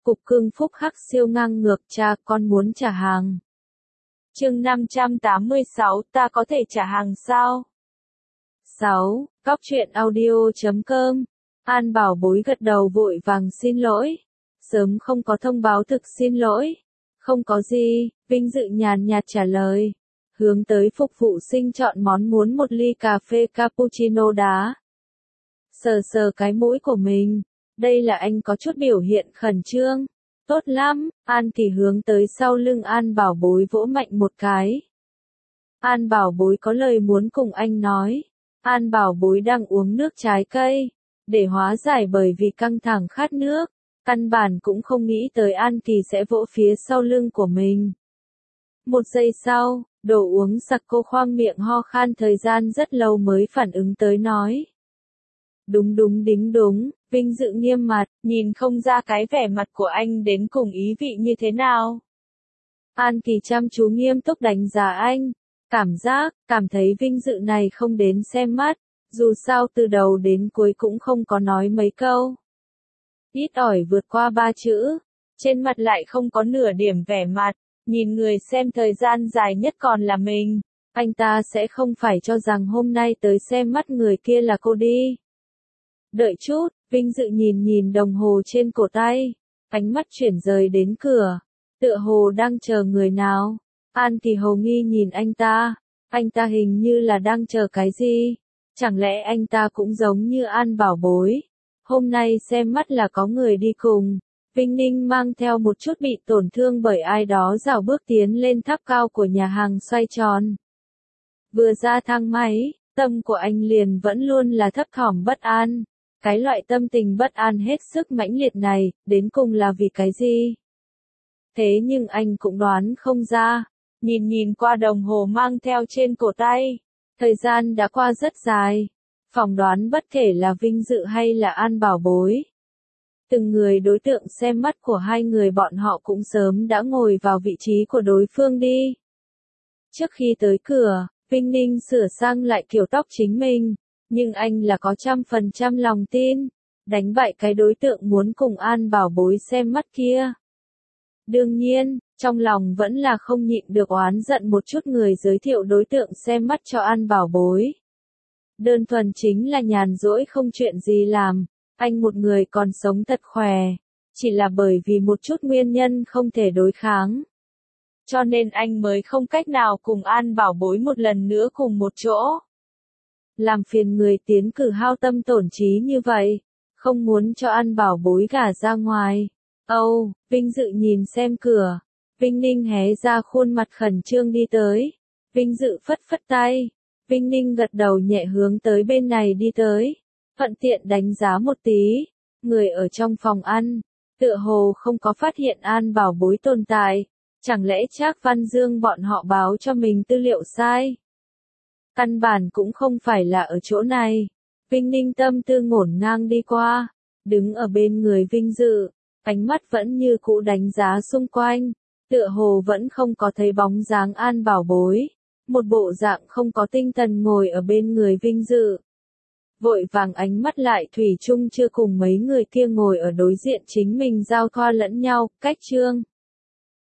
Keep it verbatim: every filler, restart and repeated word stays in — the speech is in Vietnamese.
Cục cưng phúc hắc siêu ngang ngược, cha con muốn trả hàng. Chương năm trăm tám mươi sáu, ta có thể trả hàng sao? sáu. Góc truyện audio chấm com. An Bảo Bối gật đầu vội vàng xin lỗi. Sớm không có thông báo thực xin lỗi. Không có gì, Vinh Dự nhàn nhạt trả lời. Hướng tới phục vụ sinh chọn món muốn một ly cà phê cappuccino đá. Sờ sờ cái mũi của mình. Đây là anh có chút biểu hiện khẩn trương. Tốt lắm, An Kỳ hướng tới sau lưng An Bảo Bối vỗ mạnh một cái. An Bảo Bối có lời muốn cùng anh nói. An Bảo Bối đang uống nước trái cây, để hóa giải bởi vì căng thẳng khát nước. Căn bản cũng không nghĩ tới An Kỳ sẽ vỗ phía sau lưng của mình. Một giây sau, đồ uống sặc cô khoang miệng ho khan thời gian rất lâu mới phản ứng tới nói. Đúng đúng đính đúng, Vinh Dự nghiêm mặt, nhìn không ra cái vẻ mặt của anh đến cùng ý vị như thế nào. An Kỳ chăm chú nghiêm túc đánh giá anh, cảm giác, cảm thấy Vinh Dự này không đến xem mắt, dù sao từ đầu đến cuối cũng không có nói mấy câu. Ít ỏi vượt qua ba chữ, trên mặt lại không có nửa điểm vẻ mặt, nhìn người xem thời gian dài nhất còn là mình, anh ta sẽ không phải cho rằng hôm nay tới xem mắt người kia là cô đi. Đợi chút, Vinh Dự nhìn nhìn đồng hồ trên cổ tay, ánh mắt chuyển rời đến cửa, tựa hồ đang chờ người nào. An Kỳ hồ nghi nhìn anh ta, anh ta hình như là đang chờ cái gì, chẳng lẽ anh ta cũng giống như An Bảo Bối. Hôm nay xem mắt là có người đi cùng. Vinh Ninh mang theo một chút bị tổn thương bởi ai đó rảo bước tiến lên tháp cao của nhà hàng xoay tròn. Vừa ra thang máy, tâm của anh liền vẫn luôn là thấp thỏm bất an. Cái loại tâm tình bất an hết sức mãnh liệt này, đến cùng là vì cái gì? Thế nhưng anh cũng đoán không ra. Nhìn nhìn qua đồng hồ mang theo trên cổ tay. Thời gian đã qua rất dài. Phỏng đoán bất kể là Vinh Dự hay là An Bảo Bối. Từng người đối tượng xem mắt của hai người bọn họ cũng sớm đã ngồi vào vị trí của đối phương đi. Trước khi tới cửa, Vinh Ninh sửa sang lại kiểu tóc chính mình, nhưng anh là có trăm phần trăm lòng tin, đánh bại cái đối tượng muốn cùng An Bảo Bối xem mắt kia. Đương nhiên, trong lòng vẫn là không nhịn được oán giận một chút người giới thiệu đối tượng xem mắt cho An Bảo Bối. Đơn thuần chính là nhàn rỗi không chuyện gì làm, anh một người còn sống thật khỏe, chỉ là bởi vì một chút nguyên nhân không thể đối kháng. Cho nên anh mới không cách nào cùng An Bảo Bối một lần nữa cùng một chỗ. Làm phiền người tiến cử hao tâm tổn trí như vậy, không muốn cho An Bảo Bối gả ra ngoài. Âu, oh, Vinh Dự nhìn xem cửa, Vinh Ninh hé ra khuôn mặt khẩn trương đi tới. Vinh Dự phất phất tay, Vinh Ninh gật đầu nhẹ hướng tới bên này đi tới. Thuận tiện đánh giá một tí, người ở trong phòng ăn, tựa hồ không có phát hiện An Bảo Bối tồn tại, chẳng lẽ Trác Văn Dương bọn họ báo cho mình tư liệu sai? Căn bản cũng không phải là ở chỗ này. Vinh Ninh tâm tư ngổn ngang đi qua, đứng ở bên người Vinh Dự, ánh mắt vẫn như cũ đánh giá xung quanh, tựa hồ vẫn không có thấy bóng dáng An Bảo Bối, một bộ dạng không có tinh thần ngồi ở bên người Vinh Dự. Vội vàng ánh mắt lại thủy chung chưa cùng mấy người kia ngồi ở đối diện chính mình giao thoa lẫn nhau, cách chương.